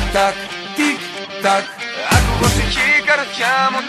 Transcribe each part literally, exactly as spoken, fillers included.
τακ, τικ τακ. Άκου πως έχει η καρδιά μου.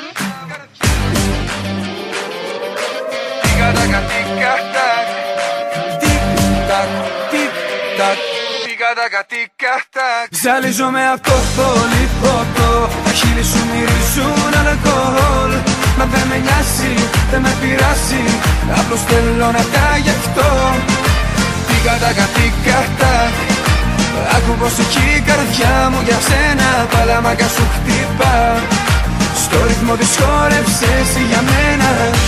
Τίκα τακα τίκα τακ, τικ τακ, τικ τακ. Τίκα τακα τίκα τακ. Ζαλίζομαι απ' το πολύ ποτό. Τα χείλη σου μυρίζουν αλκοόλ. Μα δεν με νοιάζει, δεν με πειράζει. Απλώς θέλω να τα γευτώ. Τίκα τακα τίκα τακ. Άκου πως εκεί η καρδιά μου για σένα παλαμάκα σου χτυπά. Στο ρυθμό της χόρεψες για μένα.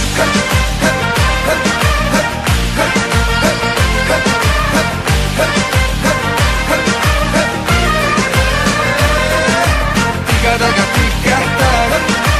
Τίκα τακα τίκα τακ.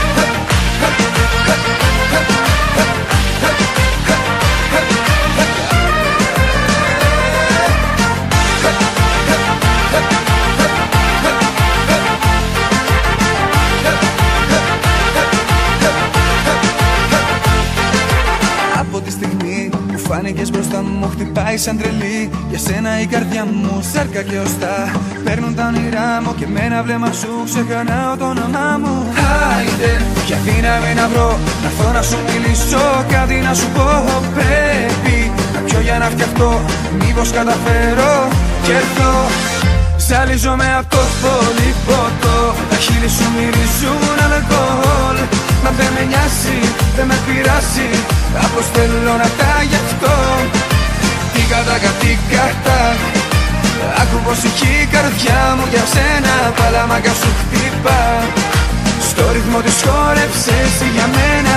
Φάνηκες μπροστά μου, χτυπάει σαν τρελή. Για σένα η καρδιά μου σάρκα και οστά. Παίρνουν τα όνειρά μου και με ένα βλέμμα σου ξεχνάω το όνομά μου. Άιντε, για δύναμη να βρω, να έρθω να σου μιλήσω, κάτι να σου πω. Πρέπει να πιω για να φτιαχτώ, μήπως καταφέρω και έρθω. Ζαλίζομαι απ' το πολύ ποτό. Τα χείλη σου μυρίζουν αλκοόλ. Μα δεν με νοιάζει, δεν με πειράζει. Απλώς θέλω να τα γευτώ. Τίκα τακα τίκα τακ. Άκου πως εκεί η καρδιά μου για σένα παλαμάκα σου χτυπά. Στο ρυθμό της χόρεψες για μένα.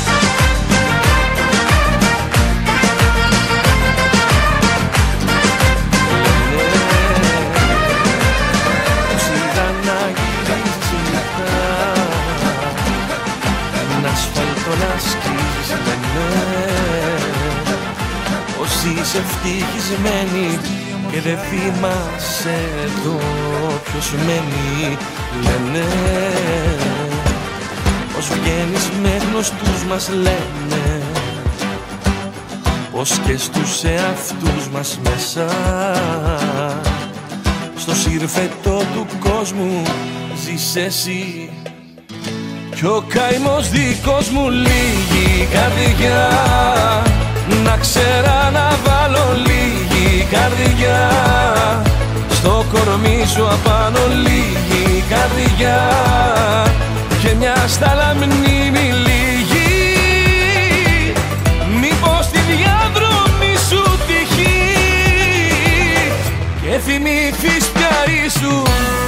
Είσαι ευτυχισμένη και δεν θυμάσαι εδώ ποιος μένει. Λένε πως βγαίνεις με γνωστούς, μας λένε πως και στους εαυτούς μας μέσα στο σύρφετο του κόσμου ζεις εσύ. Κι ο καημός δικός μου λίγη καρδιά, να ξέρα να βάλω λίγη καρδιά. Στο κορμί σου απάνω λίγη καρδιά και μια στάλα μνήμη λίγη. Μήπως τη διαδρομή σου τυχεί και θυμηθείς πια ήσου.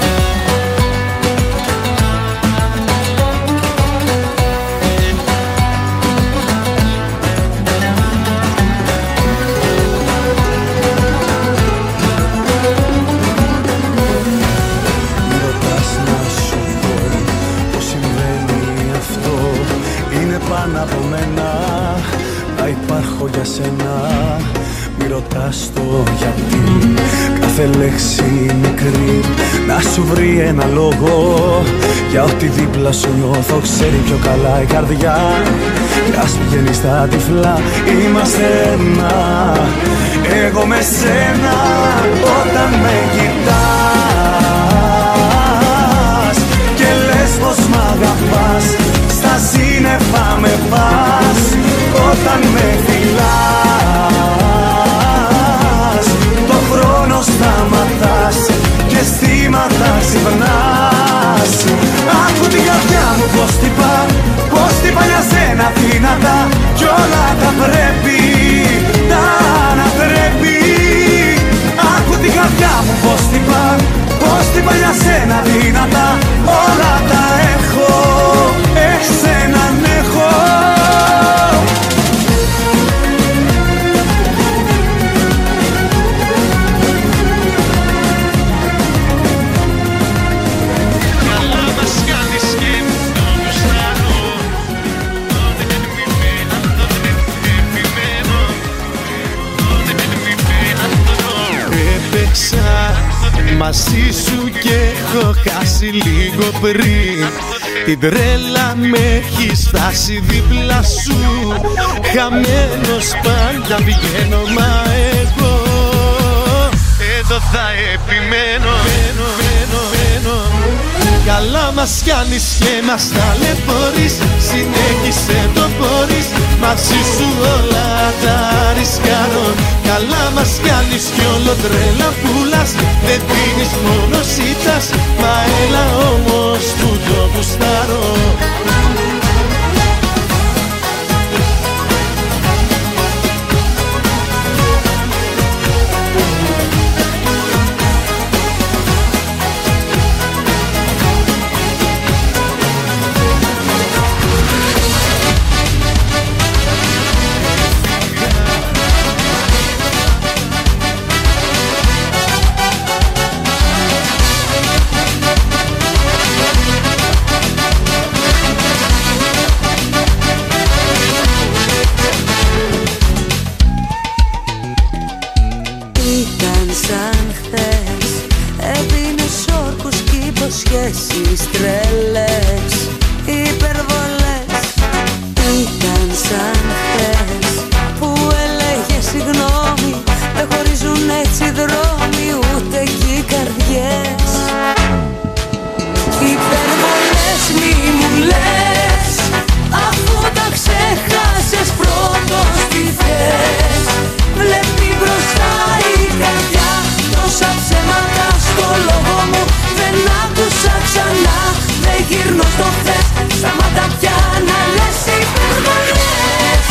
Πάνω από μένα να υπάρχω για σένα. Μη ρωτάς το γιατί, κάθε λέξη μικρή να σου βρει ένα λόγο. Για ό,τι δίπλα σου νιώθω ξέρει πιο καλά η καρδιά. Κι ας πηγαίνει στα τυφλά είμαστε ένα. Εγώ με σένα όταν με κοιτάς και λες πως μ' αγαπάς, στα σύννεφα με πας. Όταν με φιλάς το χρόνο σταματάς και αισθήματα ξυπνάς. Άκου την καρδιά μου πως τυπά, πως τυπά για σένα δυνατά. Κι όλα τα πρέπει τα ανατρέπει. Άκου την καρδιά μου πως τυπά, πως τυπά για σένα δυνατά. Όλα τα έχω, εσέναν έχω. Καλά μας κάνεις και το γουστάρω. Δεν επιμένω, δεν επιμένω, δεν επιμένω. Έπαιξα μαζί σου και έχω χάσει λίγο πριν. Την τρέλα με έχει φτάσει δίπλα σου. Χαμένος πάντα πηγαίνω, μα εγώ εδώ θα επιμένω. Μένω, μένω, μένω. Καλά μας κάνεις και μας ταλαιπωρείς. Συνέχισε το μπορείς, μαζί σου όλα τα ρισκάρω. Καλά μας κάνεις κι όλο τρέλα πουλάς. Δεν πίνεις μόνο σίτας, μα έλα όμως που το γουστάρω. Σχέσεις τρελές, υπερβολές. Ήταν σαν χθες που έλεγε συγγνώμη. Δεν χωρίζουν έτσι δρόμοι, ούτε κι οι καρδιές. Υπερβολές μη μου λες, αφού τα ξέχασες πρώτος τι θες. Βλέπει μπροστά η καρδιά τόσα ψέματα στο λόγο μου. Δεν άκουσα ξανά, δεν γύρνω στο χθες. Σταμάτα πια να λες υπερβολές.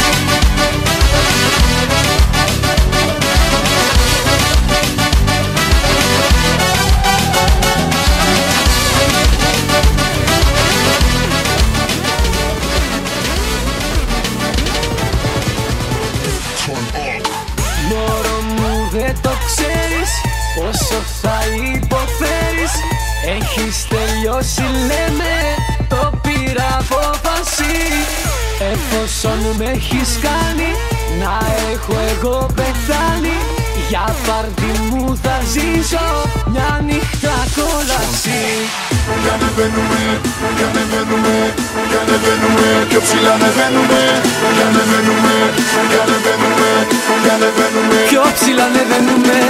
Μωρό μου δεν το ξέρεις πόσο θα υποφέρεις. Έχεις τελειώσει λέμε, το πήρα απόφαση. Εφόσον με έχεις κάνει να έχω εγώ πεθάνει. Για πάρτι μου θα ζήσω μια νύχτα κόλαση. Κι ανεβαίνουμε, κι ανεβαίνουμε, κι ανεβαίνουμε, πιο ψηλά ανεβαίνουμε. Κι ανεβαίνουμε, κι ανεβαίνουμε, κι ανεβαίνουμε, πιο ψηλά ανεβαίνουμε.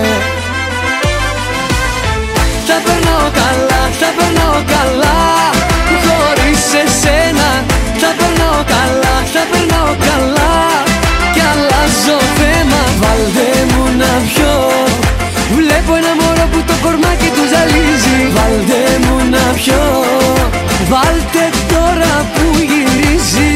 Θα περνάω καλά, θα περνάω καλά. Χωρίς εσένα θα περνάω καλά, θα περνάω καλά. Κι αλλάζω θέμα, βάλτε μου να πιω. Βλέπω ένα μωρό που το κορμάκι του ζαλίζει. Βάλτε μου να πιω, βάλτε τώρα που γυρίζει.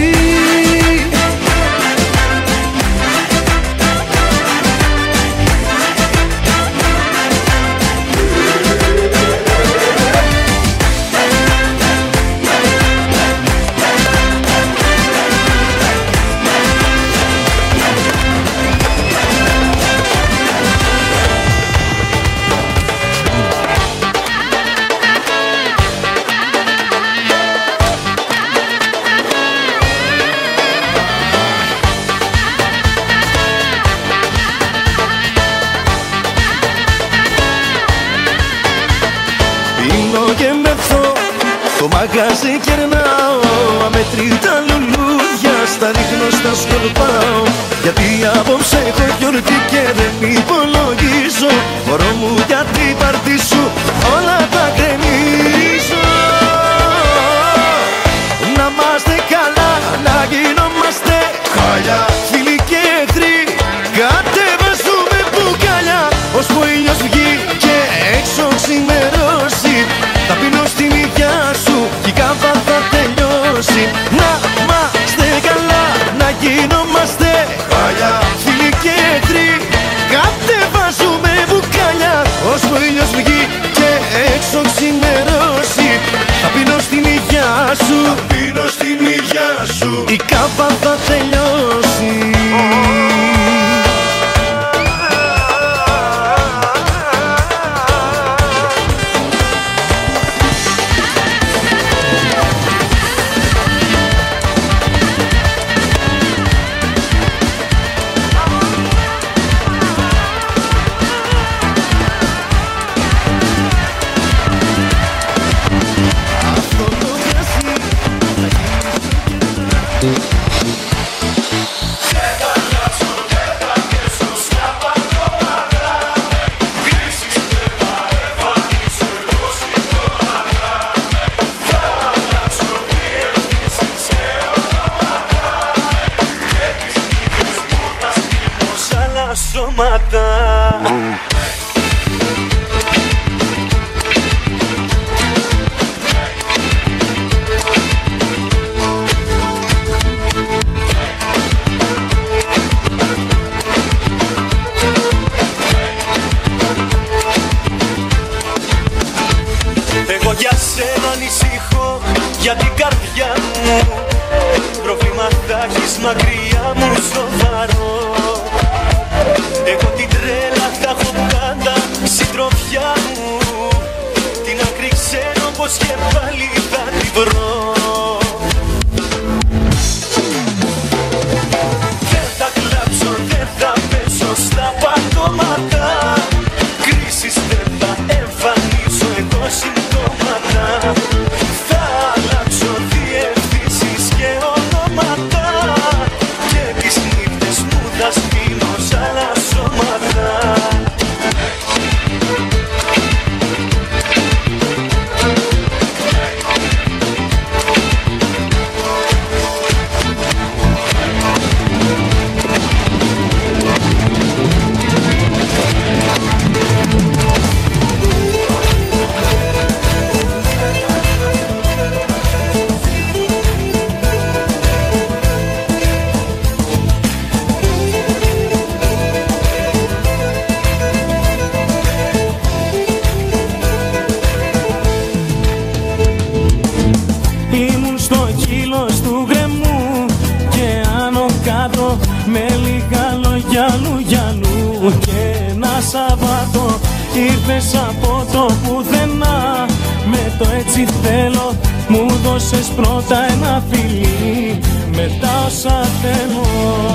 το μαγάζι κερνάω, αμετρήτα λουλούδια στα ρίχνω, στα σκορπάω. Γιατί απόψε έχω γιορτή και δεν υπολογίζω. Μωρό μου για την πάρτι σου όλα τα κρεμίζω. Να είμαστε καλά, να γινόμαστε χάλια. Φίλοι και εχθροί κατεβάζουμε μπουκάλια. Ως που ο ήλιος βγει και έξω ξημερώσει, θα πίνω στη μύδια σου κι η κάμπα θα τελειώσει. Να είμαστε καλά, να γινόμαστε χάλια. Φίλοι και εχθροί κατεβάζουμε μπουκάλια. Ως που ο ήλιος βγει και ανησυχώ για την καρδιά μου. Πρόβλημα θα έχεις μακριά μου σοβαρό. Εγώ την τρέλα θα έχω πάντα συντροφιά μου. Την άκρη ξέρω πως και πάλι θα τη βρω. Δεν θα κλάψω, δεν θα πέσω στα πατώματα. Κρίσεις δεν θα εμφανίσω εγώ συμπτώματα. Θα αλλάξω διευθύνσεις και ονόματα. Και τις νύχτες μου θα σπίνω σ' άλλα σώματα. Και ένα Σαββάτο ήρθες από το πουθενά. Με το έτσι θέλω μου δώσες πρώτα ένα φιλί. Μετά όσα θέλω.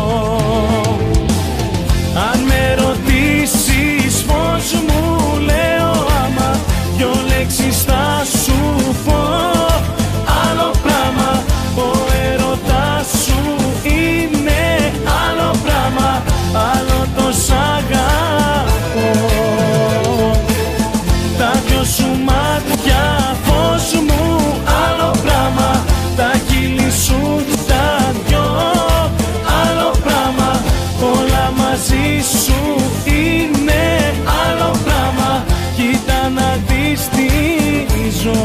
Αν με ρωτήσεις πώς μου λέω, άμα δυο λέξεις θα σου πω. Άλλο πράγμα, ο έρωτας σου είναι άλλο πράγμα. Άλλο το σ' αγαπώ. Τα δυο σου μάτια φως μου άλλο πράγμα. Τα χείλη σου τα δυο άλλο πράγμα. Όλα μαζί σου είναι άλλο πράγμα. Κοίτα να δεις τι ζω.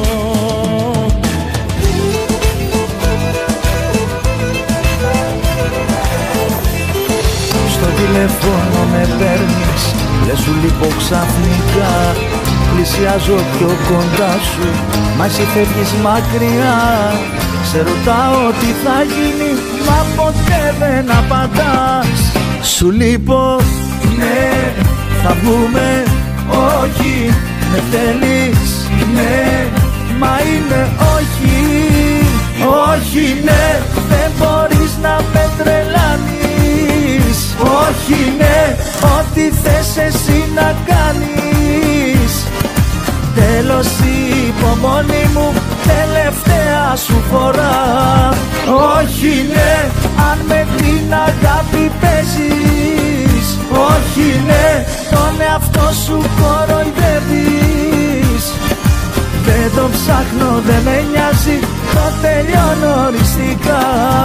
Τηλεφώνο με παίρνεις, λες σου λείπω ξαφνικά. Πλησιάζω πιο κοντά σου, μα εσύ φεύγεις μακριά. Σε ρωτάω τι θα γίνει, μα ποτέ δεν απαντάς. Σου λείπω, ναι, θα βγούμε, όχι. Με θέλεις, ναι, μα είναι όχι. Όχι, ναι, δεν μπορείς να με τρελάνεις. Όχι, ναι, ό,τι θες εσύ να κάνεις. Τέλος η υπομονή μου, τελευταία σου φορά. Όχι, ναι, αν με την αγάπη παίζεις. Όχι, ναι, τον εαυτό σου κοροϊδεύεις. Δεν το ψάχνω, δεν με νοιάζει, το τελειώνω οριστικά.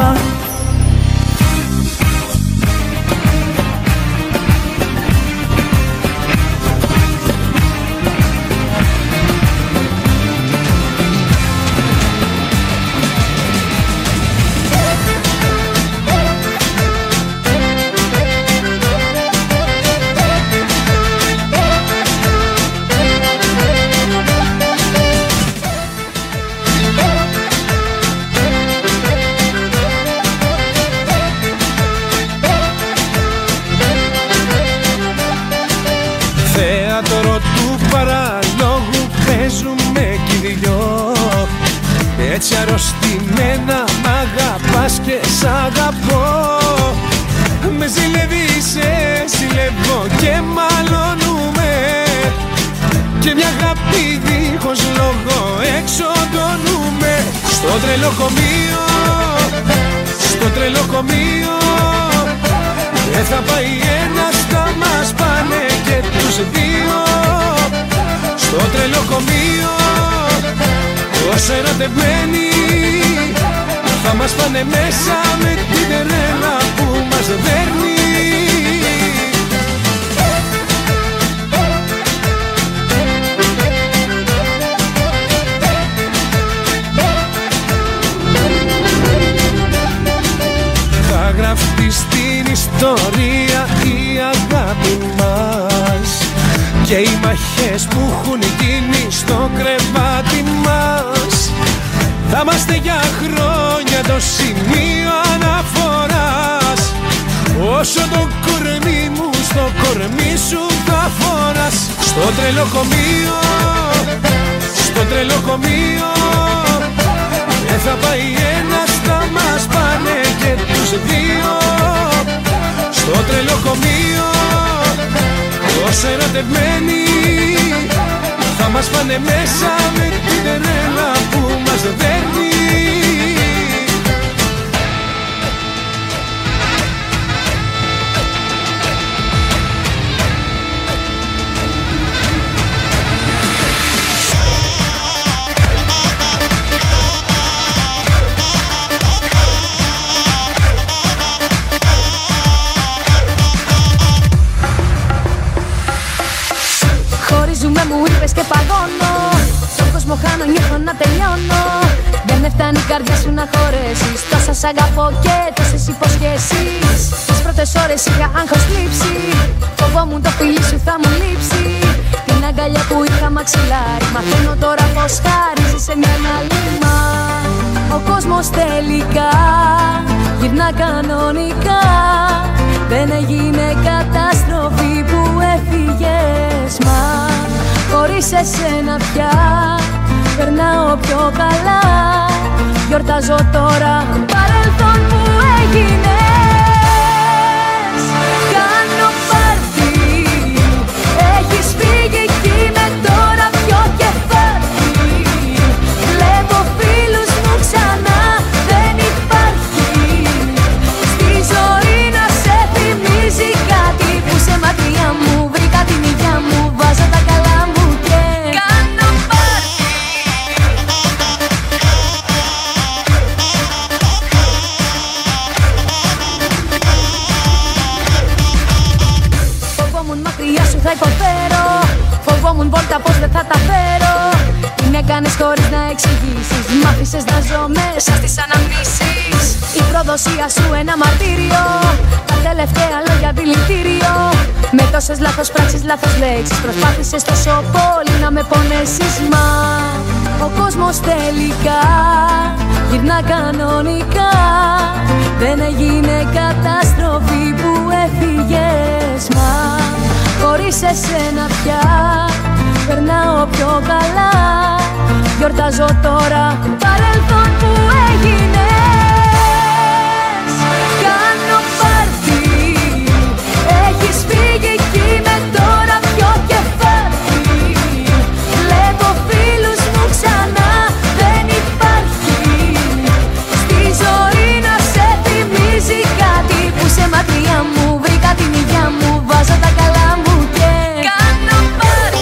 Έτσι αρρωστημένα μ' αγαπάς και σ' αγαπώ. Με ζηλεύεις, σε ζηλεύω και μαλώνουμε. Και μια αγάπη δίχως λόγο εξοντώνουμε. Στο τρελοκομείο, στο τρελοκομείο. Δεν θα πάει ένας, θα μας πάνε και τους δύο. Στο τρελοκομείο, όσο ερωτευμένοι θα μας πάνε μέσα με την τρέλα που μας δέρνει. Θα γραφτεί στην ιστορία η αγάπη μας και οι μαχές που έχουν γίνει στο κρεβάτι μας. Θα είμαστε για χρόνια το σημείο αναφοράς. Όσο το κορμί μου στο κορμί σου θα φοράς. Στο τρελοκομείο, στο τρελοκομείο δεν θα πάει ένας, θα μας πάνε και τους δύο. Στο τρελοκομείο όσο ερωτευμένοι θα μας πάνε μέσα με την τρέλα που μας δέρνει. Χωρίζουμε μου είπες και παγώνω. Στον κόσμο χάνω, νιώθω να τελειώνω. Δεν με φτάνει η καρδιά σου να χωρέσεις. Τόσα σ' αγαπώ και τόσες υποσχέσεις. Τις πρώτες ώρες είχα άγχος θλίψη. Φοβόμουν το φιλί σου θα μου λείψει. Την αγκαλιά που είχα μαξιλάρι. Μαθαίνω τώρα πως χάριζεις σε μια λίμα. Ο κόσμος τελικά γυρνά κανονικά. Δεν έγινε καταστροφή που έφυγες, μα χωρίς εσένα πια περνάω πιο καλά. Γιορτάζω τώρα παρελθόν που έγινες. Κάνω πάρτι, έχεις φύγει κι είμαι τώρα πιο κεφάρτι. Βλέπω φίλους μου ξανά, δεν υπάρχει στη ζωή να σε θυμίζει κάτι που σε μακριά μου. Βρήκα την υγειά μου, βάζω τα καλά μου και κάνω πάρτι. Φοβόμουν μακριά σου θα υποφέρω. Φοβόμουν βόλτα πως δεν θα τα φέρω. Την έκανες χωρίς να εξηγήσεις. Μ' άφησες να ζω μέσα στις αναμνήσεις. Η προδοσία σου ένα μαρτύριο. Τα τελευταία λόγια δηλητήριο. Με τόσες λάθος πράξεις, λάθος λέξεις. Προσπάθησες τόσο πολύ να με πονέσεις. Μα ο κόσμος τελικά γυρνά κανονικά. Δεν έγινε καταστροφή που έφυγες, μα χωρίς εσένα πια περνάω πιο καλά. Γιορτάζω τώρα παρελθόν που έγινες. Κάνω πάρτι, έχεις φύγει κι είμαι τώρα πιο κεφάρτι. Βλέπω φίλους μου ξανά, δεν υπάρχει στη ζωή να σε θυμίζει κάτι που σε μακριά μου. Βρήκα την υγειά μου, βάζω τα καλά μου και κάνω πάρτι.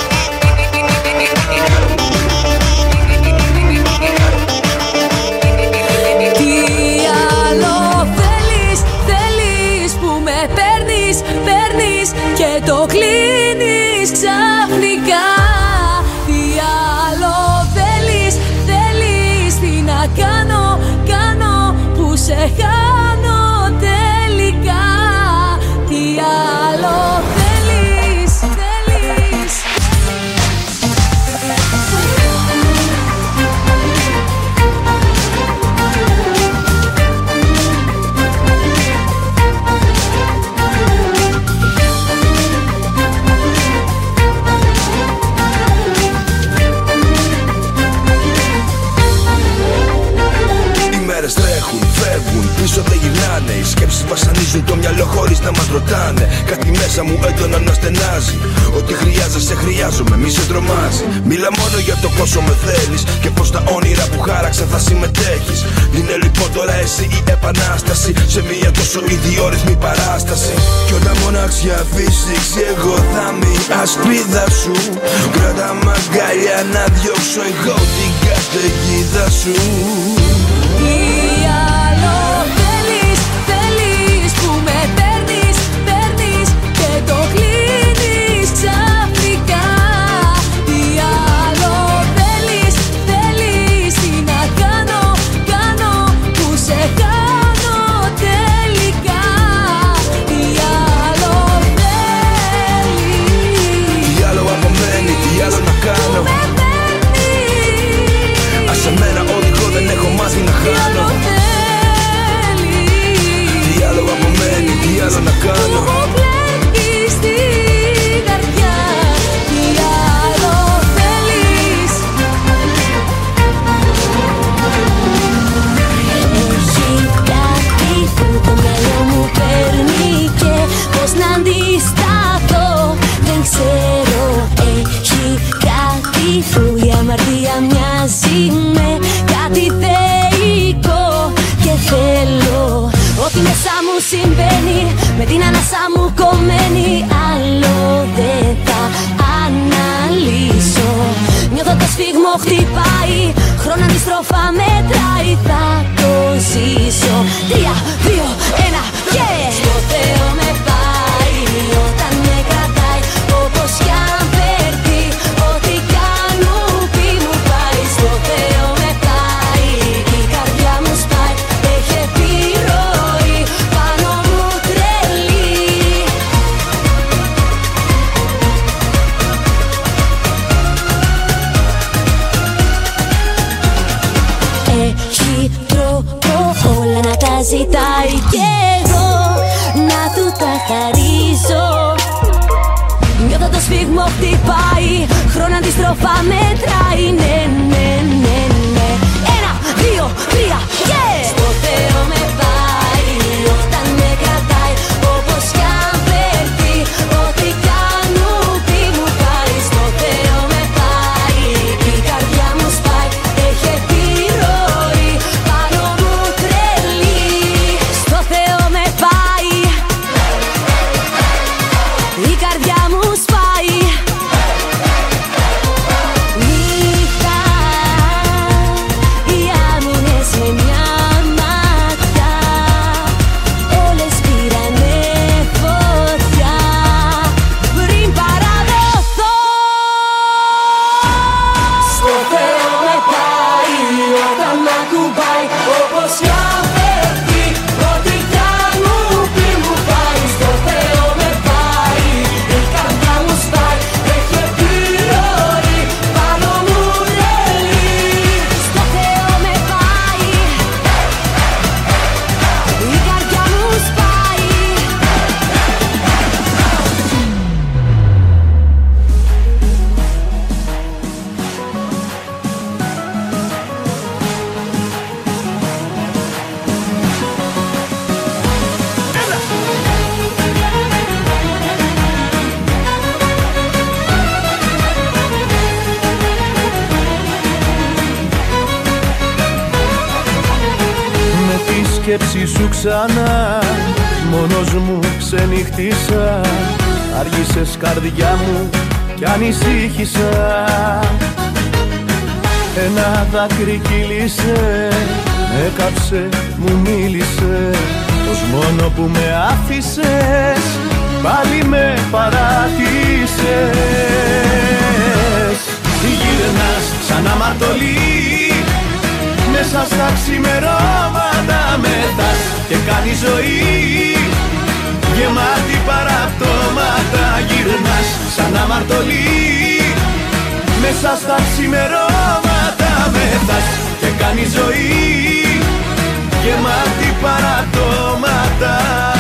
Τι άλλο θέλεις, θέλεις που με παίρνεις, παίρνεις και το κλείνεις ξαφνικά. Τι άλλο θέλεις, θέλεις, τι να κάνω, κάνω που σε χάνω τελικά. Τι άλλο θέλεις, θέλεις. Οι μέρες τρέχουν, φεύγουν, πίσω δεν γυρνάνε. Οι σκέψεις βασανίζουν το μυαλό χωρίς να μας ρωτάνε. Κάτι μέσα μου έντονα να στενάζει. Ό,τι χρειάζεσαι χρειάζομαι, μη σε τρομάζει. Μίλα μόνο για το πόσο με θέλεις και πως τα όνειρα που χάραξα θα συμμετέχεις. Είναι λοιπόν τώρα εσύ η επανάσταση σε μια τόσο ιδιόρυθμη παράσταση. Κι όταν μοναξιά φύσηξει εγώ θα είμαι η ασπίδα σου. Κράτα μ' αγκαλιά να διώξω εγώ την καταιγίδα σου. Τι άλλο θέλεις, θέλεις που με παίρνεις, παίρνεις και το κλείνεις ξαφνικά. Τι άλλο θέλεις, θέλεις, τι να κάνω, κάνω που σε χάνω τελικά. Τι άλλο θέλεις. Τι άλλο απομένει, τι άλλο που η αμαρτία μοιάζει με κάτι θεϊκό. Και θέλω ό,τι μέσα μου συμβαίνει με την ανάσα μου κομμένη. Άλλο δεν θα αναλύσω. Νιώθω το σφίγμο χτυπάει, χρόνο αντιστροφά μετράει. Θα το ζήσω. Τρία, δύο, ένα και στο Θεό με πάει όταν με κρατάει. Όπως κι αν φέρθει, ό,τι κι αν μου πει μου πάει. Στο Θεό με πάει, η καρδιά μου σπάει. Έχει επιρροή πάνω μου τρελή. Έχει τρόπο όλα να τα ζητάει κι εγώ να του τα χαρίζω. Νιώθω το σφίγμο χτυπάει, χρόνο αντιστροφά μετράει. Ναι, ναι, ναι, ναι. Ένα, δύο, τρία, yeah! Στο Θεό με πάει όταν με κρατάει. Όπως κι αν φέρθει, ό,τι κι αν μου πει μου πάει. Στο Θεό με πάει, η καρδιά μου σπάει. Έχει επιρροή πάνω μου τρελή. Στο Θεό με πάει, η καρδιά μου σπάει. Νύχτα, οι άμυνες με μια μάτια όλες πήρανε φωτιά πριν παραδοθώ. Στο Θεό με πάει όταν μ' ακουμπάει. Όπως κι αν φεύγει, ό,τι κι αν μου πει μου πάει. Στο Θεό με πάει, η καρδιά μου σπάει. Έχει επιρροή πάνω μου τρελή. Στο Θεό με πάει, η καρδιά μου σπάει. Με τη σκέψη σου ξανά μόνος μου ξενυχτήσα. Άργησες καρδιά μου κι ανησύχησα. Ένα δάκρυ κύλησε, με κάψε, μου μίλησε. Πως μόνο που με άφησες πάλι με παράτησες. Γυρνάς σαν αμαρτωλή μέσα στα ξημερώματα μεθάς και κάνει ζωή γεμάτη παραπτώματα. Γυρνάς σαν αμαρτωλή μέσα στα ξημερώματα μεθάς και κάνει ζωή γεμάτη παραπτώματα.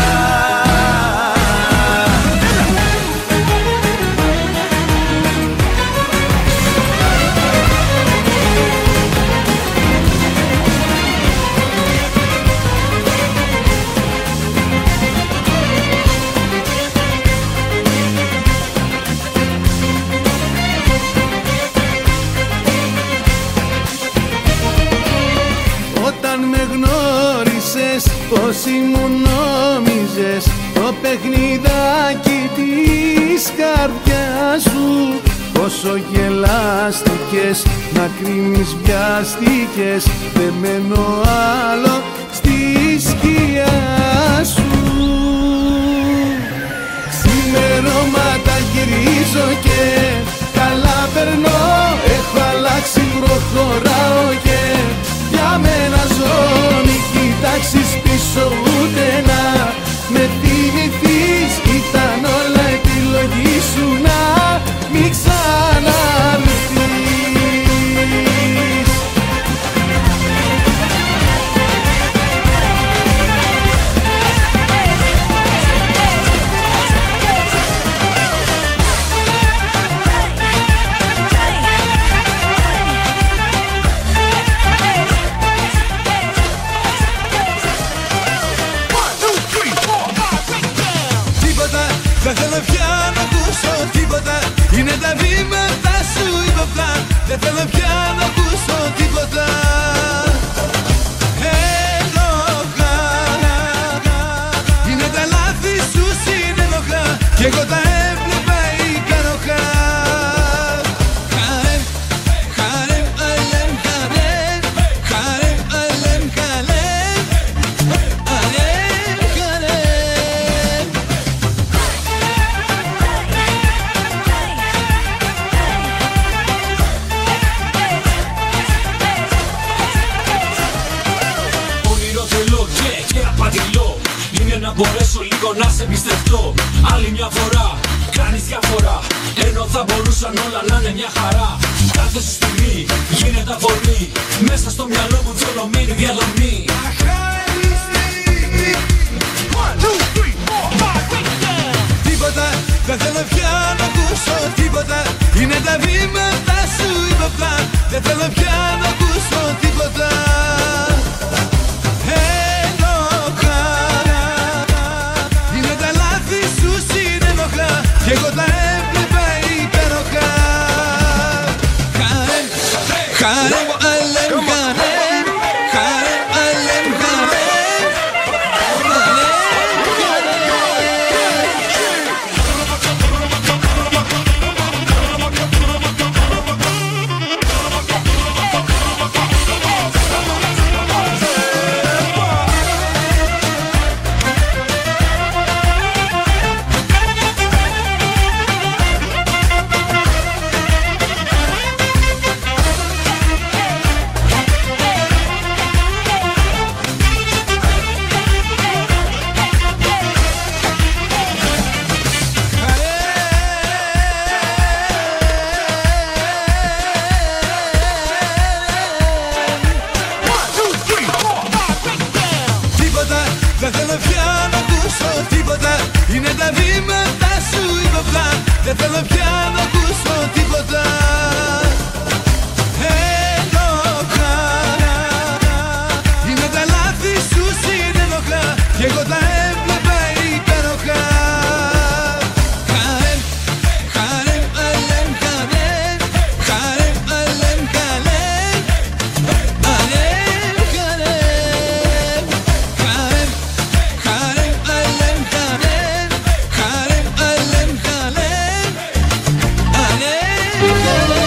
Όταν με γνώρισες πως ήμουν νόμιζες το παιχνιδάκι της καρδιάς σου. Πόσο γελάστηκες, να κρίνεις βιάστηκες. Δεν μένω άλλο στη σκιά σου. Ξημερώματα γυρίζω και καλά περνώ. Έχω αλλάξει, προχωράω και για μένα ζω. Μη κοιτάξεις πίσω ούτε να με θυμηθείς. Ήταν όλα επιλογή σου να μην ξαναρθείς. λίγο να σε εμπιστευτώ. Άλλη μια φορά κάνεις διαφορά, ενώ θα μπορούσαν όλα να είναι μια χαρά. Κάθε σου στιγμή γίνεται αβολή, μέσα στο μυαλό μου θολωμένη διαδρομή. Τίποτα, δεν θέλω πια να ακούσω τίποτα. Είναι τα βήματα σου ύποπτα. Δεν θέλω πια να ακούσω τίποτα. Ένοχα, είναι τα λάθη σου συνενοχλά. Κι εγώ τα έβλεπα υπέροχα. Χαρέμ, χαρέμ, αλέμ, χαρέμ, χαρέμ, αλέμ, χαρέμ. Δεν θέλω πια να ακούσω τίποτα. Είναι τα βήματα σου ύποπτα. Δεν θέλω πια να ακούσω τίποτα. Ένοχα, είναι τα λάθη σου συνενοχλά. Κι εγώ τα έβλεπα υπέροχα. Χαρέμ, χαρέμ, αλέμ, χαρέμ, χαρέμ, αλέμ, χαρέμ, αλέμ, χαρέμ, χαρέμ. Χαρέμ, αλέμ, χαρέμ, χαρέμ, αλέμ, χαρέμ, αλέμ, χαρέμ.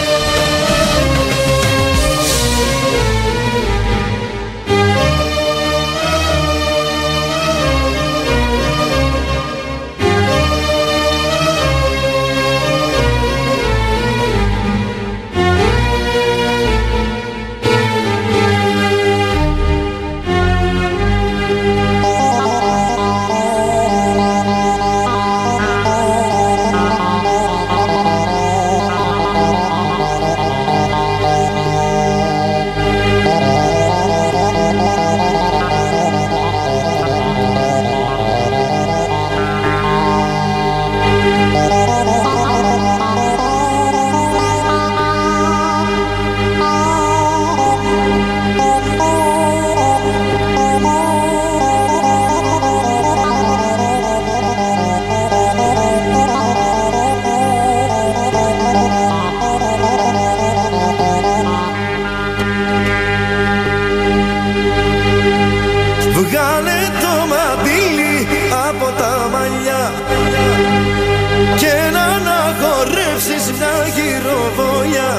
Βγάλε το μαντίλι από τα μαλλιά και να αναχορεύσεις μια γυροβολιά.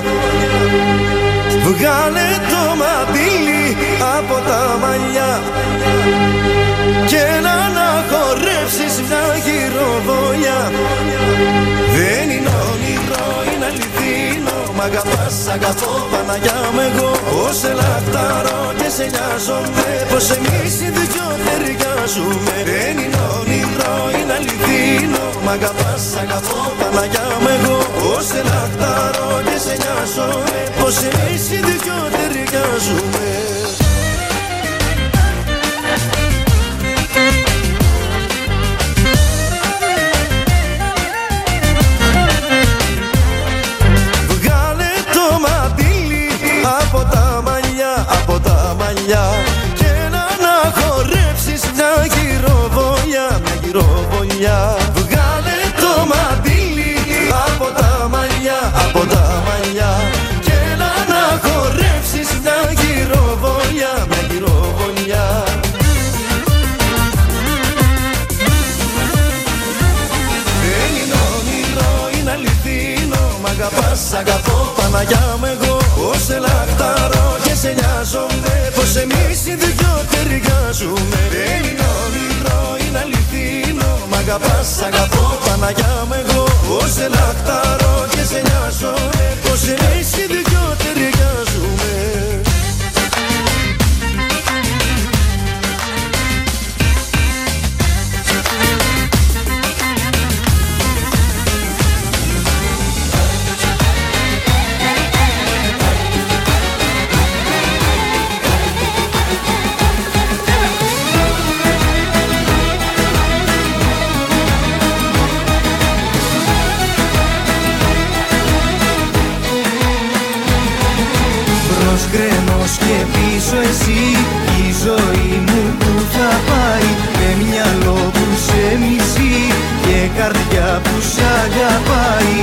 Βγάλε το μαντίλι από τα μαλλιά και να αναχορεύσεις μια γυροβολιά. Δεν είναι όνειρο, είναι αληθινό. Μ' αγαπάς, αγαπώ, Παναγιά μου εγώ. Πως σε λαχταρώ και σε νοιάζομαι, πως εμείς οι δυο ταιριάζουμε. Δεν είναι όνειρο, είναι αληθινό. Μ' αγαπάς, αγαπώ, Παναγιά μου εγώ. Πως σε λαχταρώ και σε νοιάζομαι, πως εμείς οι δυο ταιριάζουμε. Από τα μαλλιά, από τα μαλλιά και να αναχορεύσεις μια γυροβολιά, μια γυροβολιά. Βγάλε το μαντίλι από τα μαλλιά, από τα μαλλιά και να αναχορεύσεις μια γυροβολιά, μια γυροβολιά. Δεν είναι όνειρο, είναι αληθινό. Μ' αγαπάς, αγαπώ, Παναγιά μου εγώ. Πως σε λαχταρώ και σε νοιάζομαι, πως εμείς οι δυο ταιριάζουμε. Δεν είναι όνειρο, είναι αληθινό. Μ' αγαπάς, αγαπώ, Παναγιά μου εγώ. Πως σε λαχταρώ και σε νοιάζομαι, πως εμείς οι δυο ταιριάζουμε. γκρέμος και πίσω εσύ. Η ζωή μου που θα πάει, με μυαλό που σε μισεί και καρδιά που σ' αγαπάει.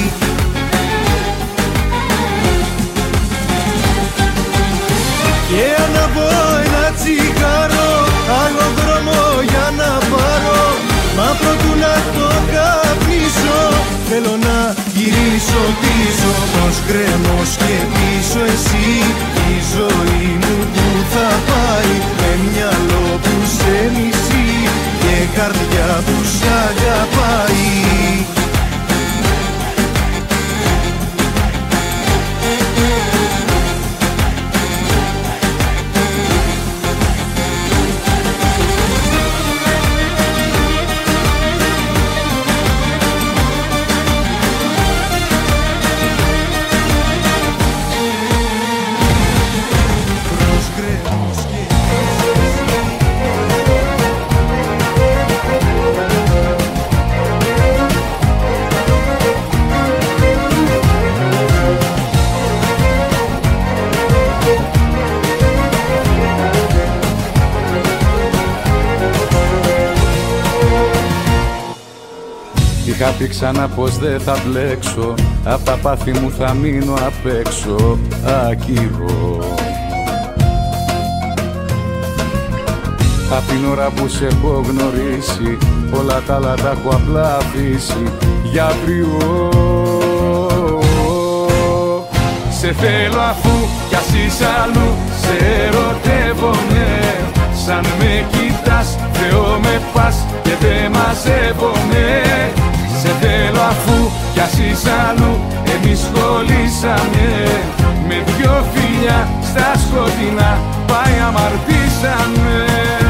Και αναβώ ένα τσιγάρο, άλλο δρόμο για να πάρω, μα προτού να το καπνίσω, θέλω να γυρίσω πίσω. Πως γκρέμος και πίσω εσύ. Η ζωή μου που θα πάει, με μυαλό που σε μισεί και καρδιά που σ' αγαπάει. Είχα πει ξανά πως δεν θα μπλέξω, απ' τα πάθη μου θα μείνω απ' έξω, ακυρώ. Απ' την ώρα που σε έχω γνωρίσει, όλα τα άλλα τα έχω απλά αφήσει για αύριο. Σε θέλω αφού κι ας είσαι αλλού, σε ερωτεύομαι. Σαν με κοιτάς, Θεό με πας και δεν μαζεύομαι. Σε θέλω αφού κι ας είσαι αλλού, εμείς κολλήσαμε. Με δυο φιλιά στα σκοτεινά πάει αμαρτήσαμε.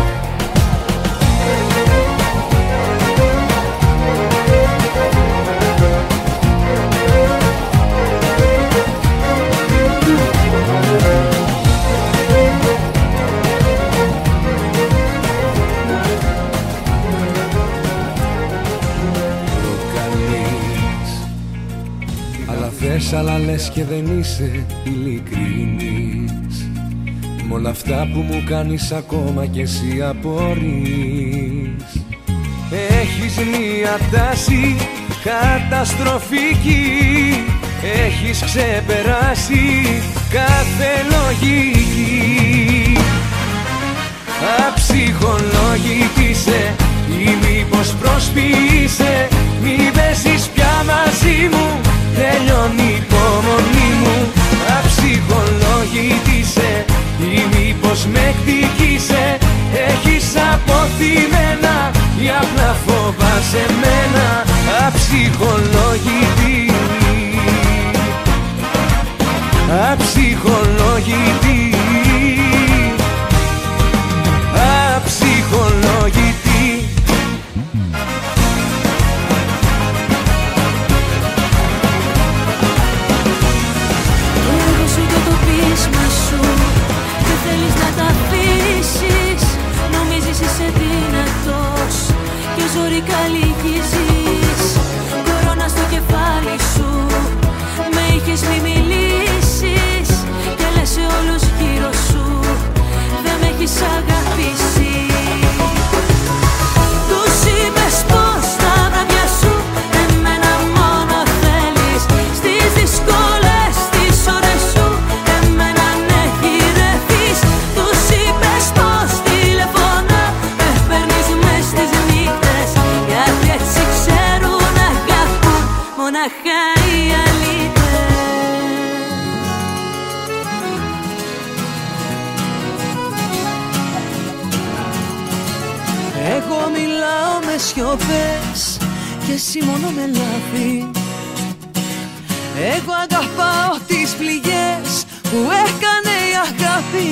Αλλά λες και δεν είσαι ειλικρινής, μ' όλα αυτά που μου κάνεις ακόμα κι εσύ απορείς. Έχεις μία τάση καταστροφική, έχεις ξεπεράσει κάθε λογική. Αψυχολόγητη είσαι ή μήπως προσποιείσαι, μη παίζεις πια μαζί μου, τελειώνει η υπομονή μου. Αψυχολόγητη είσαι ή μήπως με εκδικείσαι, έχεις αποθυμένα ή απλά φοβάσαι μένα. Αψυχολόγητη, αψυχολόγητη, αψυχολόγητη. Δεν θέλεις να τα αφήσεις, νομίζεις είσαι δυνατός και ζωρικά λυγίζεις. Κορώνα στο κεφάλι σου, με είχες μη μιλήσεις και λες σε όλους γύρω σου δεν με έχεις αγαπήσει. Τους είπες πως τα βράδια σου εμένα μόνο θέλεις, στις δύσκολες τις ώρες σου εμένα ναι γυρεύεις. Τους είπες πως τηλεφωνά με παίρνεις μες στις νύχτες, γιατί έτσι ξέρουν να αγαπούν μοναχά οι αλήτες. Εγώ μιλάω με σιωπές και εσύ μόνο με λάθη. Εγώ αγαπάω τις πληγές που έκανε η αγάπη.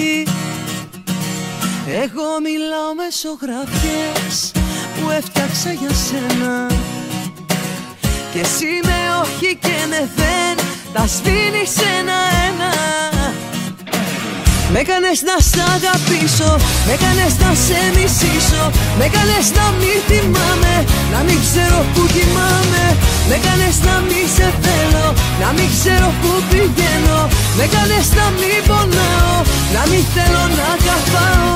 Εγώ μιλάω με ζωγραφιές που έφτιαξα για σένα, και εσύ με όχι και με δεν τα σβήνεις ένα-ένα. Με κάνες να σ' αγαπήσω, με κάνες να σε μισήσω, με κάνες να μην θυμάμαι, να μην ξέρω που κοιμάμαι. Με κάνες να μην σε θέλω, να μην ξέρω που πηγαίνω, με κάνες να μην πονάω, να μην θέλω να καφάω.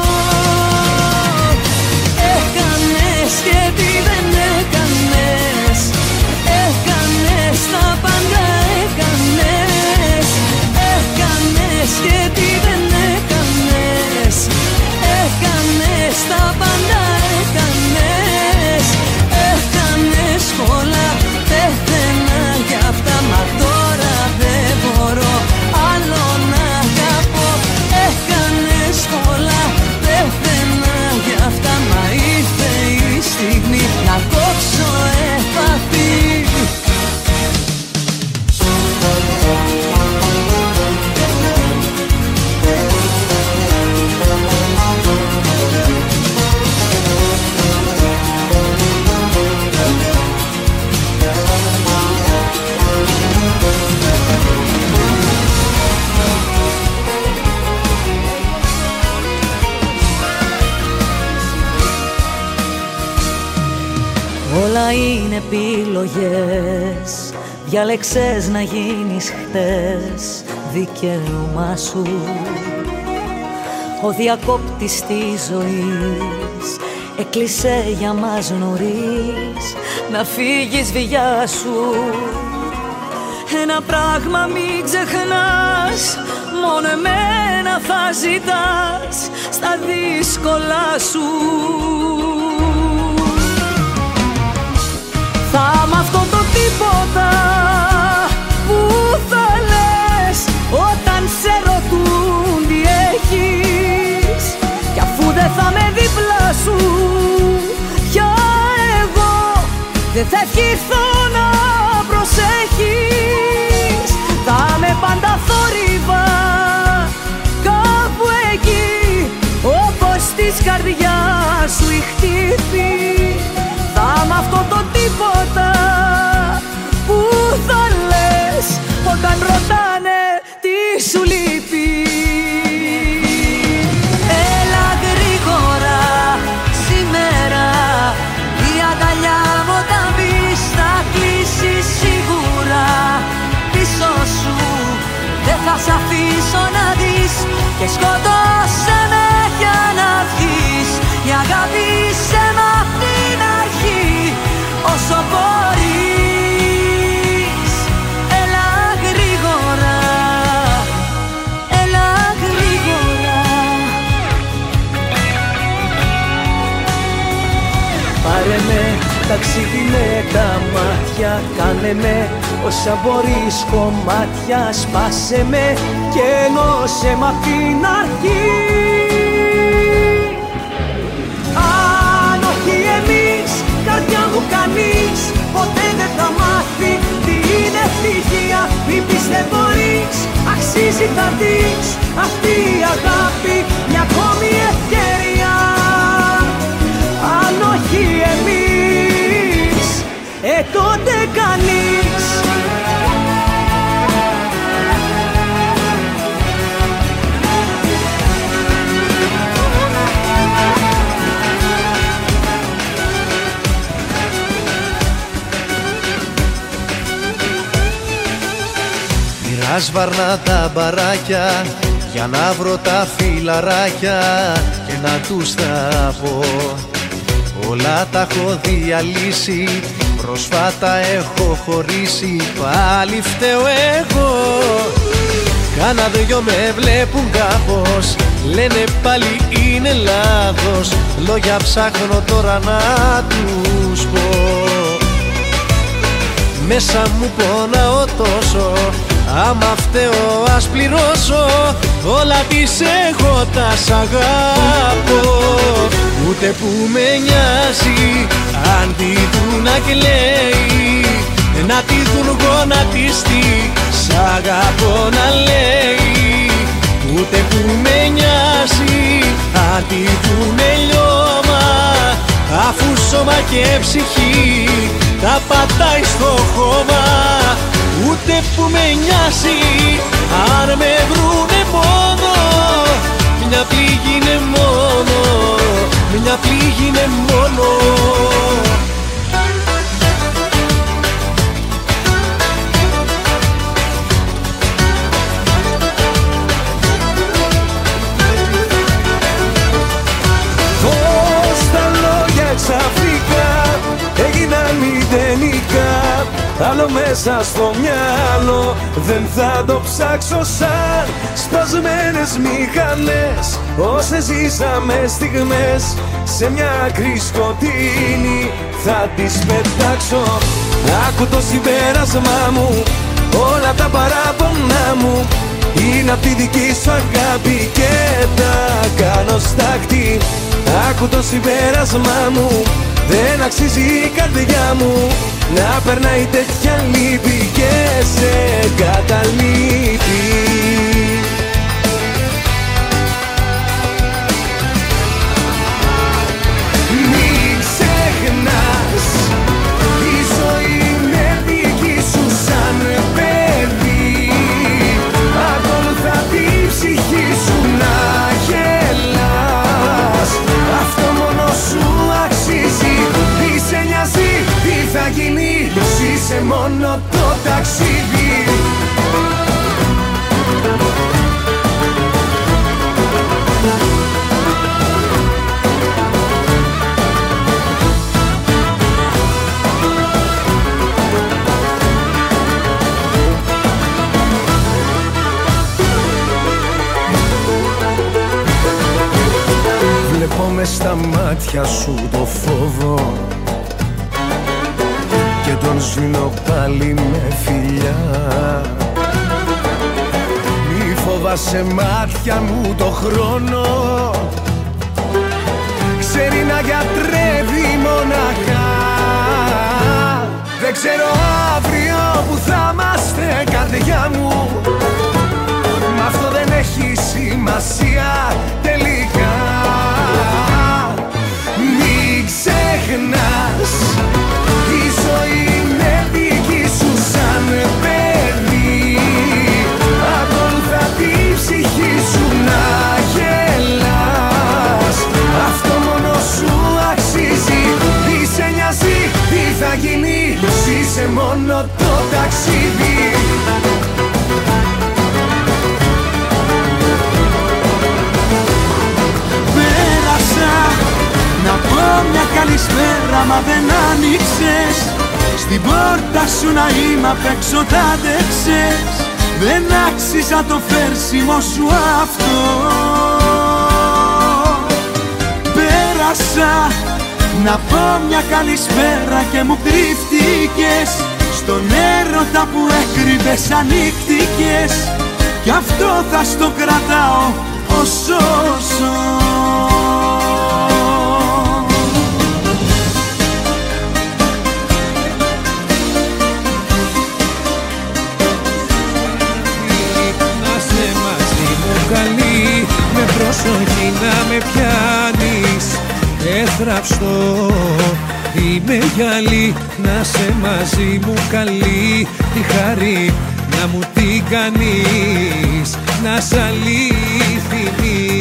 Έκανες και τι δεν έκανες, έκανες τα πάντα έκανες. Έκανες και τι δεν έκανες, έκανες τα πάντα έκανες. Έκανες πολλά, πέθαινα για αυτά, μα τώρα δεν μπορώ άλλο να αγαπώ. Έκανες πολλά, πέθαινα για αυτά, μα ήρθε η στιγμή να κόψω επαφή. Όλα είναι επιλογές, διάλεξες να γίνεις χτες, δικαίωμά σου. Ο διακόπτης της ζωής έκλεισε για μας νωρίς, να φύγεις βιά σου. Ένα πράγμα μην ξεχνάς, μόνο εμένα θα ζητάς στα δύσκολα σου. Θα μ' αυτό το τίποτα που θα λες όταν σε ρωτούν τι έχεις, κι αφού δεν θα με δίπλα σου πια εγώ, δεν θα ευχηθώ να προσέχεις. Θα με πάντα θόρυβα κάπου εκεί, όπως της καρδιάς σου η χτύπη. Θα μ' αυτό το τίποτα που θα λες όταν ρωτάνε τι σου λείπει. Έλα γρήγορα σήμερα, η αγκαλιά μου όταν μπεις θα κλείσει σίγουρα. Πίσω σου δεν θα σ' αφήσω να δεις, και σκότωσε με για να βγεις. Η αγάπη σε μ' απ' την αρχή όσο μπορείς. Έλα γρήγορα, έλα γρήγορα. Πάρε με ταξίδι με τα μάτια, κάνε με όσα μπορείς κομμάτια. Σπάσε με και ενώσε μ' απ' την αρχή. Αν όχι εμείς, καρδιά μου κανείς ποτέ δεν θα μάθει τι είναι ευτυχία. Μην πεις δεν μπορείς, αξίζει θα δεις αυτή η αγάπη μια ακόμη ευκαιρία. Αν όχι εμείς, ε τότε κανείς. Άσβαρνα τα μπαράκια για να βρω τα φιλαράκια και να τους τα πω. Όλα τα έχω διαλύσει, προσφάτα έχω χωρίσει, πάλι φταίω εγώ. Κάνα δυο με βλέπουν κάπως, λένε πάλι είναι λάθος. Λόγια ψάχνω τώρα να τους πω. Μέσα μου πονάω τόσο, άμα φταίω ας πληρώσω. Όλα τις έχω τα σ' αγαπώ. Ούτε που με νοιάζει αν τη δουν να κλαίει, να τη δουν γονατιστή, σ' αγαπώ να λέει. Ούτε που με νοιάζει αν τη δουν λιώμα, αφού σώμα και ψυχή τα πατάει στο χώμα. Ούτε που με νοιάζει αν με βρουνε μόνο, μια πληγή είναι μόνο, μια πληγή είναι μόνο. μέσα στο μυαλό. Δεν θα το ψάξω σαν σπασμένες μηχανές. Όσες ζήσαμε στιγμές σε μια άκρη σκοτεινή θα τις πετάξω. Άκου το συμπέρασμά μου, όλα τα παράπονα μου είναι απ' τη δική σου αγάπη και τα κάνω στάχτη. Άκου το συμπέρασμά μου, δεν αξίζει η καρδιά μου να περνάει τέτοια λύπη και σε καταλείπει. Μην ξεχνάς, η ζωή είναι δική σου σαν παιδί. Ακολουθά τη ψυχή σου να γελάς. Αυτό μόνο σου αξίζει. Τι σε νοιάζει, τι θα γίνει, ζήσε μόνο το ταξίδι. Βλέπω μες στα μάτια σου το φόβο και τον σβήνω πάλι με φιλιά. Μη φοβάσαι μάτια μου το χρόνο, ξέρει να γιατρεύει μοναχά. Δεν ξέρω αύριο που θα είμαστε καρδιά μου, μ' αυτό δεν έχει σημασία τελικά. Μην ξεχνάς, η ζωή είναι δική σου σαν παιδί. Ακολουθά τη ψυχή σου να γελάς. Αυτό μόνο σου αξίζει. Τι σε νοιάζει, τι θα γίνει, ζήσε μόνο το ταξίδι. Πέρασα να πω μια καλησπέρα μα δεν άνοιξες. Στην πόρτα σου να είμαι απ' έξω τα άντεξες. Δεν άξιζα το φέρσιμο σου αυτό. Πέρασα να πω μια καλησπέρα και μου κρύφτηκες. Στον έρωτα που έκρυβες ανοίχτηκες. Κι αυτό θα στο κρατάω όσο ζω. Καλή, με προσοχή να με πιάνεις. Έθραυστο, είμαι γυαλί. Να σε μαζί μου καλή. Τη χαρή να μου την κάνεις, να σ' αλήθινη.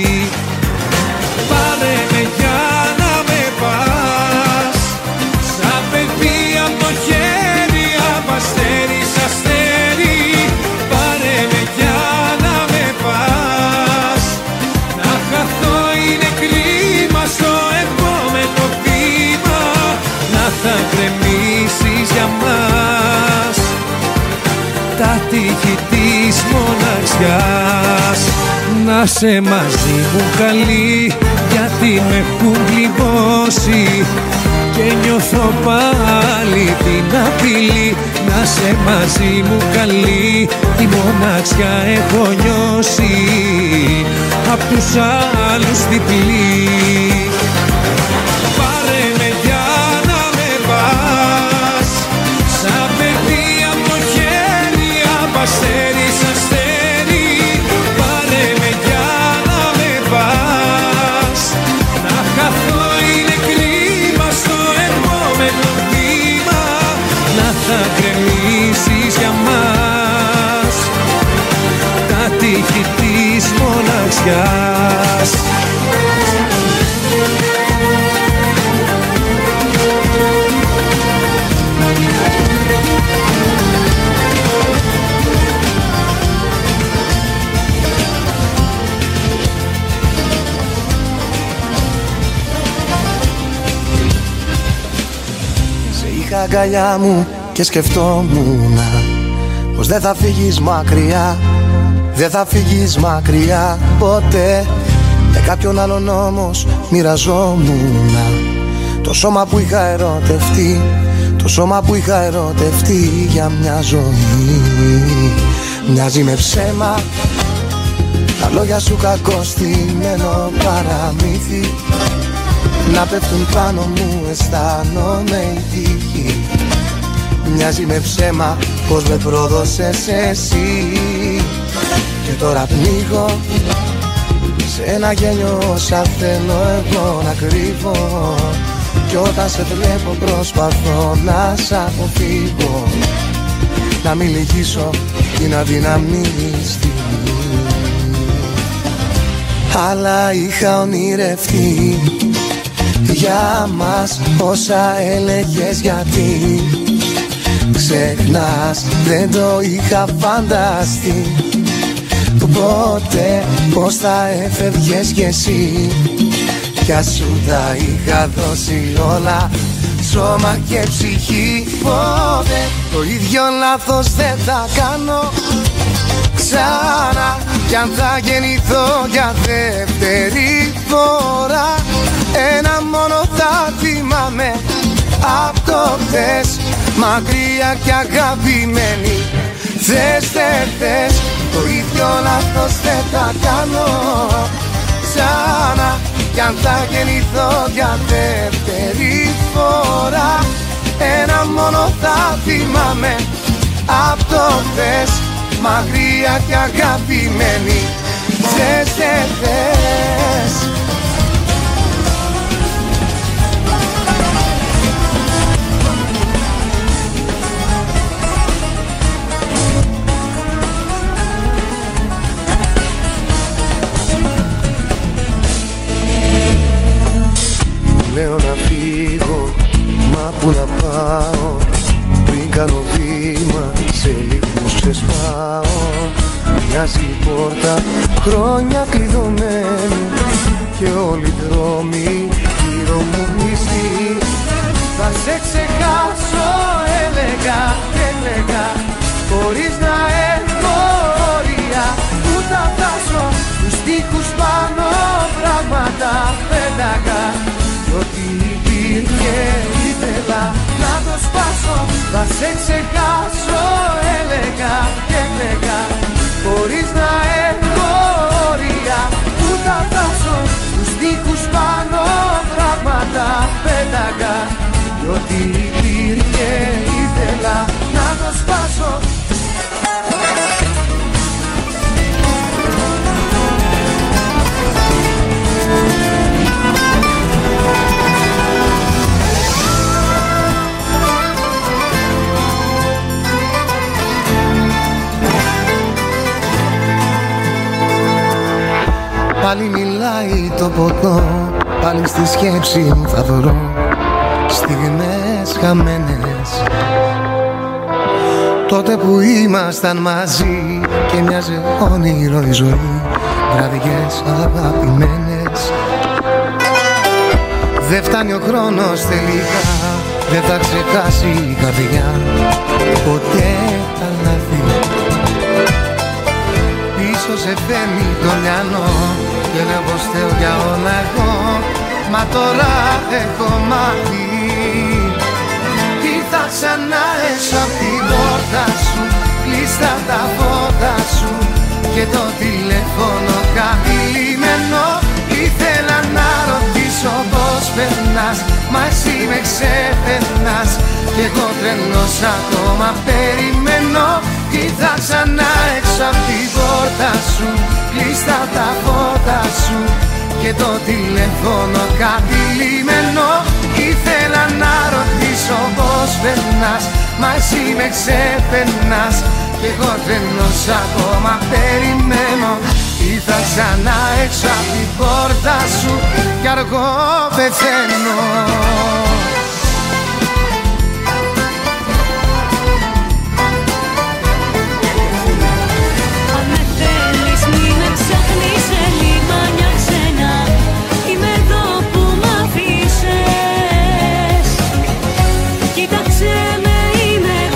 Πάρε με για να με πας, σαν παιδί απ' το χέρι, απ' αστέρι σ' αστέρι. Πάρε με για να με πας, να χαθώ είναι κρίμα στο επόμενο βήμα. Να θα γκρεμίσεις για μας τα τείχη της μοναξιάς. Να σε μαζί μου καλή, γιατί με έχουν πληγώσει και νιώθω πάλι την απειλή. Να σε μαζί μου καλή, τη μοναξιά έχω νιώσει απ' τους άλλους διπλή. Πάρε με για να με πας, σαν παιδί απ' το χέρι, απ' αστέρι σ' αστέρι. Πάρε με για να με πας, να χαθώ είναι κρίμα στο επόμενο βήμα. Να θα γκρεμίσεις για μας τα τείχη της μοναξιάς. Σε είχα αγκαλιά μου και σκεφτόμουν πως δεν θα φύγεις μακριά, δεν θα φύγεις μακριά ποτέ. Με κάποιον άλλον όμως μοιραζόμουν το σώμα που είχα ερωτευτεί, το σώμα που είχα ερωτευτεί για μια ζωή. Μοιάζει με ψέμα τα λόγια σου, κακοστημένο παραμύθι, να πέφτουν πάνω μου αισθάνομαι η τύχη. Μοιάζει με ψέμα πως με πρόδωσες εσύ και τώρα πνίγω σε ένα γέλιο όσα θέλω εγώ να κρύβω. Κι όταν σε βλέπω προσπαθώ να σ' αποφύγω, να μην λυγίσω την αδυναμία στιγμή. Αλλά είχα ονειρευτεί για μας όσα έλεγες, γιατί ξεχνάς, δεν το είχα φανταστεί ποτέ πως θα έφευγες κι εσύ. Κι ας σου τα είχα δώσει όλα, σώμα και ψυχή, ποτέ το ίδιο λάθος δεν θα κάνω ξανά. Κι αν θα γεννηθώ για δεύτερη φορά, ένα μόνο θα θυμάμαι απ' το χθες, μακριά κι αγαπημένη. Θες, δεν θες, το ίδιο λάθος δεν θα κάνω ξανά. Κι αν θα γεννηθώ για δεύτερη φορά, ένα μόνο θα θυμάμαι απ' το χθες, μακριά κι αγαπημένη. Θες, δεν θες. Λέω να φύγω, μα που να πάω, πριν κάνω βήμα σε λίγους ξεσπάω. Μοιάζει η πόρτα χρόνια κλειδωμένη και όλοι οι δρόμοι γύρω μου μισή. Θα σε ξεχάσω έλεγα και έλεγα, χωρίς να έχω όρια που θα φτάσω. Τους τοίχους πάνω πράγματα πέταγα, ό,τι υπήρχε ήθελα να το σπάσω. Θα σε ξεχάσω έλεγα και έλεγα, χωρίς να έχω όρια που θα φτάσω. Τους τοίχους πάνω πράγματα πέταγα, ό,τι υπήρχε ήθελα να το σπάσω. Πάλι μιλάει το ποτό, πάλι στη σκέψη μου θα βρω στιγμές χαμένες. Τότε που ήμασταν μαζί και μοιάζε όνειρο η ζωή, βραδιές αγαπημένες. Δεν φτάνει ο χρόνος τελικά, δεν θα ξεχάσει η καρδιά ποτέ τα λάθη. Πίσω σε φέρνει το μυαλό και λέω πως θέλω για όλα εγώ, μα τώρα έχω μάθει. Ήρθα ξανά έξω απ' την πόρτα σου, κλείστα τα φώτα σου και το τηλέφωνο καθυλιμμένο. Ήθελα να ρωτήσω πως περνάς, μα εσύ με ξεπερνάς κι εγώ τρελός ακόμα περιμένω. Ήρθα ξανά έξω απ' την πόρτα σου, κλείστα τα φώτα σου και το τηλέφωνο καθυλιμμένο. Ήθελα να ρωτήσω πως περνάς, μα εσύ με ξεπερνάς κι εγώ τρελός ακόμα περιμένω. Ήρθα ξανά έξω απ' την πόρτα σου κι αργό πεθαίνω. Αν με θέλεις μη με ψάχνεις σε λιμάνια ξένα, είμαι εδώ που μ' αφήσες. Κοίταξε με, είμαι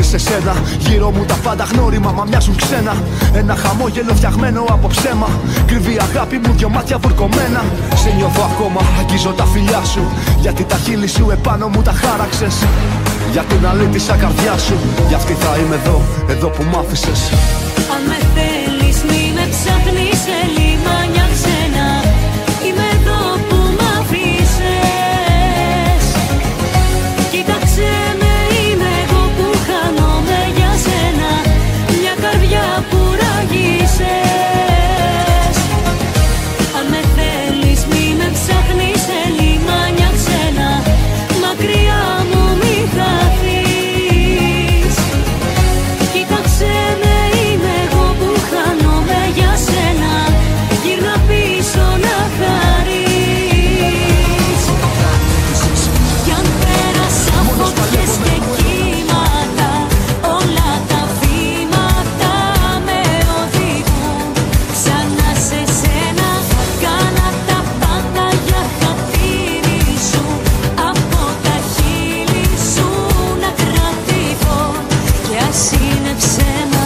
σε σένα. Γύρω μου τα πάντα γνώριμα, μα μοιάζουν ξένα. Ένα χαμόγελο φτιαγμένο από ψέμα. Κρυβή αγάπη μου, δυο μάτια βουρκωμένα. Σε νιώθω ακόμα, αγγίζω τα φιλιά σου. Γιατί τα χείλη σου επάνω μου τα χάραξες. Για την αλήτησα καρδιά σου. Γι' αυτή θα είμαι εδώ, εδώ που μ' άφησες. Αν με θέλεις μη με ψάχνεις σε λιμάνια ξένα. Είμαι εδώ που μ' άφησες. Κοίταξε με, είμαι εγώ που χάνομαι για σένα. Μια καρδιά που ράγισες. Αν με θέλεις μη με ψάχνεις σε λιμάνια ξένα. Μακριά μου μη χαθείς. Κοίταξε με, είμαι εγώ που χάνομαι για σένα. Γύρνα πίσω να χαρείς. Κι αν πέρασα φωτιές και κύματα, όλα τα βήματα με οδηγούν ξανά σε σένα. Κάνα τα πάντα για χατήρι σου. Από τα χείλη σου να κρατηθώ κι ας είναι ψέμα.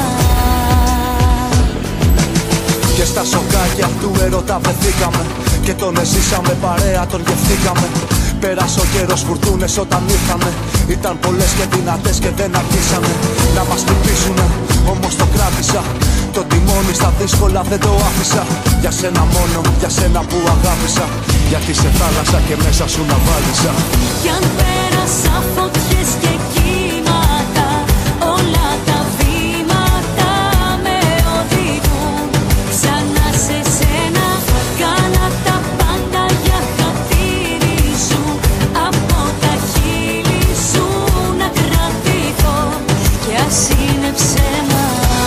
Και στα σοκάκια του έρωτα βρεθήκαμε. Και τον εζήσαμε παρέα, τον γευθήκαμε. Πέρασε ο καιρός, φουρτούνες όταν ήρθανε. Ήταν πολλές και δυνατές και δεν αργήσανε να μας χτυπήσουνε, όμως το κράτησα. Το τιμόνι στα δύσκολα δεν το άφησα. Για σένα μόνο, για σένα που αγάπησα. Γιατί σε θάλασσα και μέσα σου να βάλισα. Κι αν πέρασα φωτιές και κύματα, όλα τα βήματα με οδηγούν ξανά σε σένα. Κάνα τα πάντα για χατήρι σου. Από τα χείλη σου να κρατηθώ κι ας είναι ψέμα.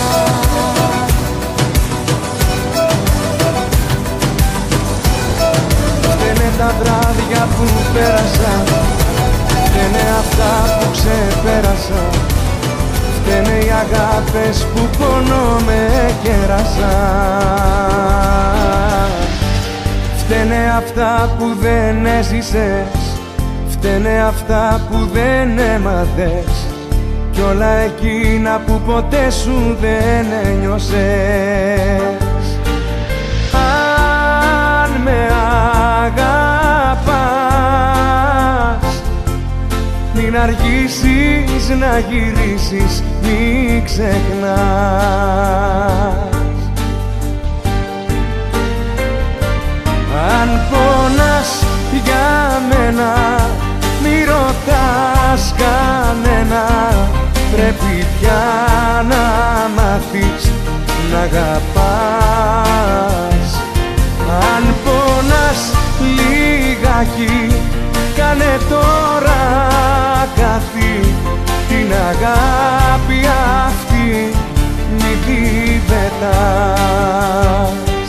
Φταίνε τα βράδια που πέρασα. Φταίνε αυτά που ξεπέρασα. Φταίνε οι αγάπες που πόνο με κέρασα. Φταίνε αυτά που δεν έζησες. Φταίνε αυτά που δεν έμαθες. Κι όλα εκείνα που ποτέ σου δεν ένιωσες. Αν με αγαπάς, μην αργήσεις να γυρίσεις, μην ξεχνάς. Αν πονάς για μένα, μη ρωτάς κανένα. Πρέπει πια να μάθεις να αγαπάς. Αν πονάς λιγάκι, κάνε τώρα κάτι. Την αγάπη αυτή μη τη πετάς.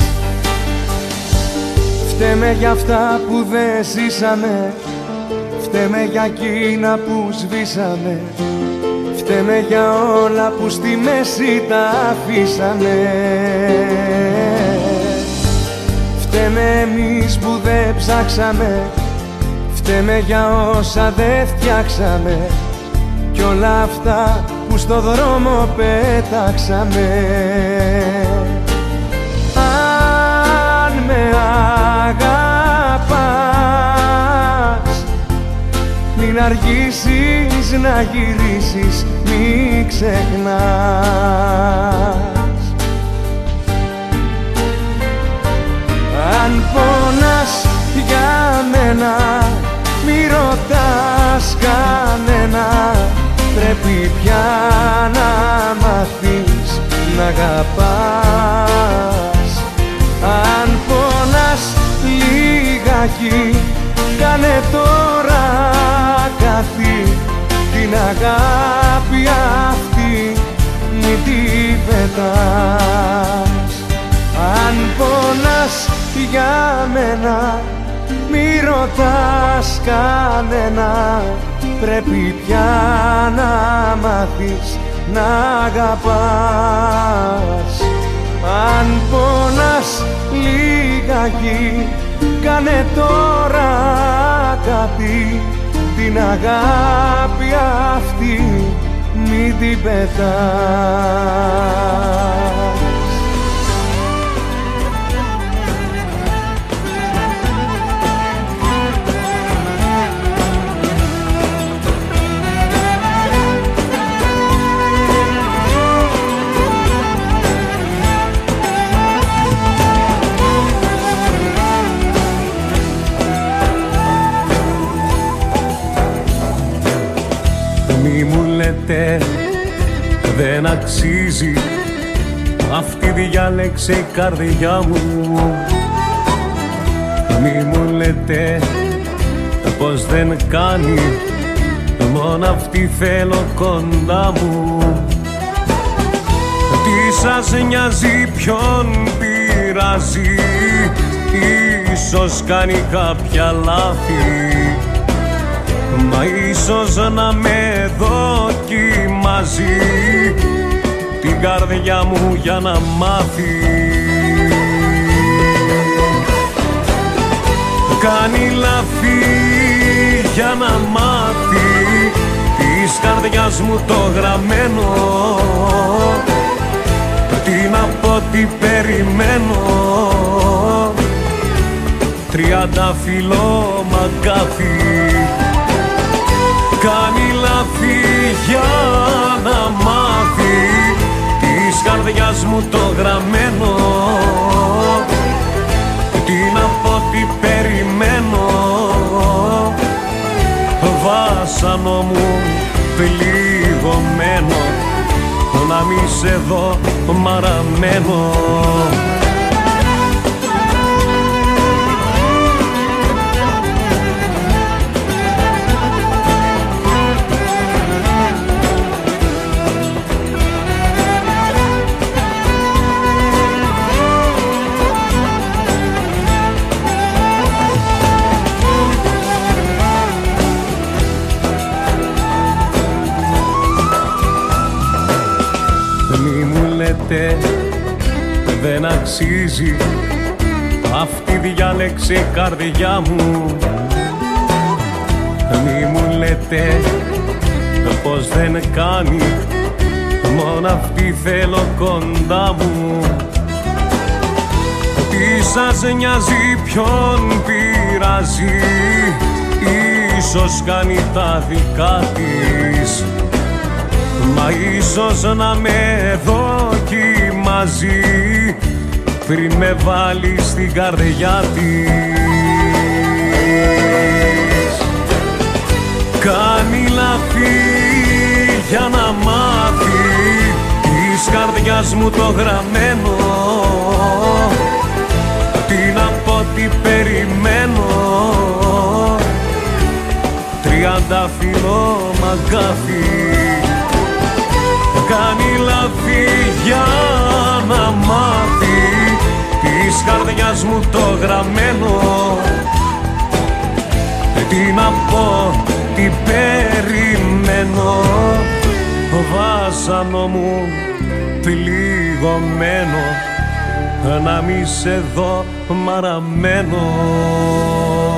Φταίμε για αυτά που δεν ζήσαμε. Φταίμε για εκείνα που σβήσαμε. Φταίμε για όλα που στη μέση τα αφήσαμε. Φταίμε εμείς που δεν ψάξαμε. Φταίμε για όσα δεν φτιάξαμε. Κι όλα αυτά που στο δρόμο πέταξαμε. Αν με αγαπάς, μην αργήσεις να γυρίσεις, μην ξεχνάς. Αν πονάς για μένα, μη ρωτάς κανένα. Πρέπει πια να μάθεις να αγαπάς. Αν πονάς λιγάκι, κάνε τώρα κάτι. Την αγάπη αυτή μη τη πετάς. Αν πονάς για μένα, μη ρωτάς κανένα. Πρέπει πια να μάθεις να αγαπάς. Αν πονάς λιγάκι, κάνε τώρα κάτι. Την αγάπη αυτή μη μην την πετάς. Μη μου λέτε δεν αξίζει, αυτή διάλεξε η καρδιά μου. Μη μου λέτε πως δεν κάνει, μόνο αυτή θέλω κοντά μου. Τι σας νοιάζει, ποιον πειράζει, ίσως κάνει κάποια λάθη, μα ίσως να με δοκιμάζει την καρδιά μου για να μάθει. Κάνει λάθη για να μάθει της καρδιάς μου το γραμμένο. Τι να πω, τι περιμένω, τριαντάφυλλο μαγκάθι. Κάνει λάθη για να μάθει της καρδιάς μου το γραμμένο. Τι να πω, τι περιμένω, βάσανο μου πληγωμένο, να μη σε δω μαραμένο. Δεν αξίζει, αυτή διάλεξε η καρδιά μου. Μη μου λέτε πως δεν κάνει, μόνο αυτή θέλω κοντά μου. Τι σας νοιάζει, ποιον πειράζει, ίσως κάνει τα δικά της, μα ίσως να με δοκιμάζει πριν με βάλει στην καρδιά της. Κάνει λάθη για να μάθει της καρδιάς μου το γραμμένο. Τι να πω, τι περιμένω, τριαντάφυλλο μαγκάθι. Κάνει λάθη για να μάθει της καρδιάς μου το γραμμένο. Τι να πω, τι περιμένω, βάσανο μου πληγωμένο, να μη σε δω μαραμένο.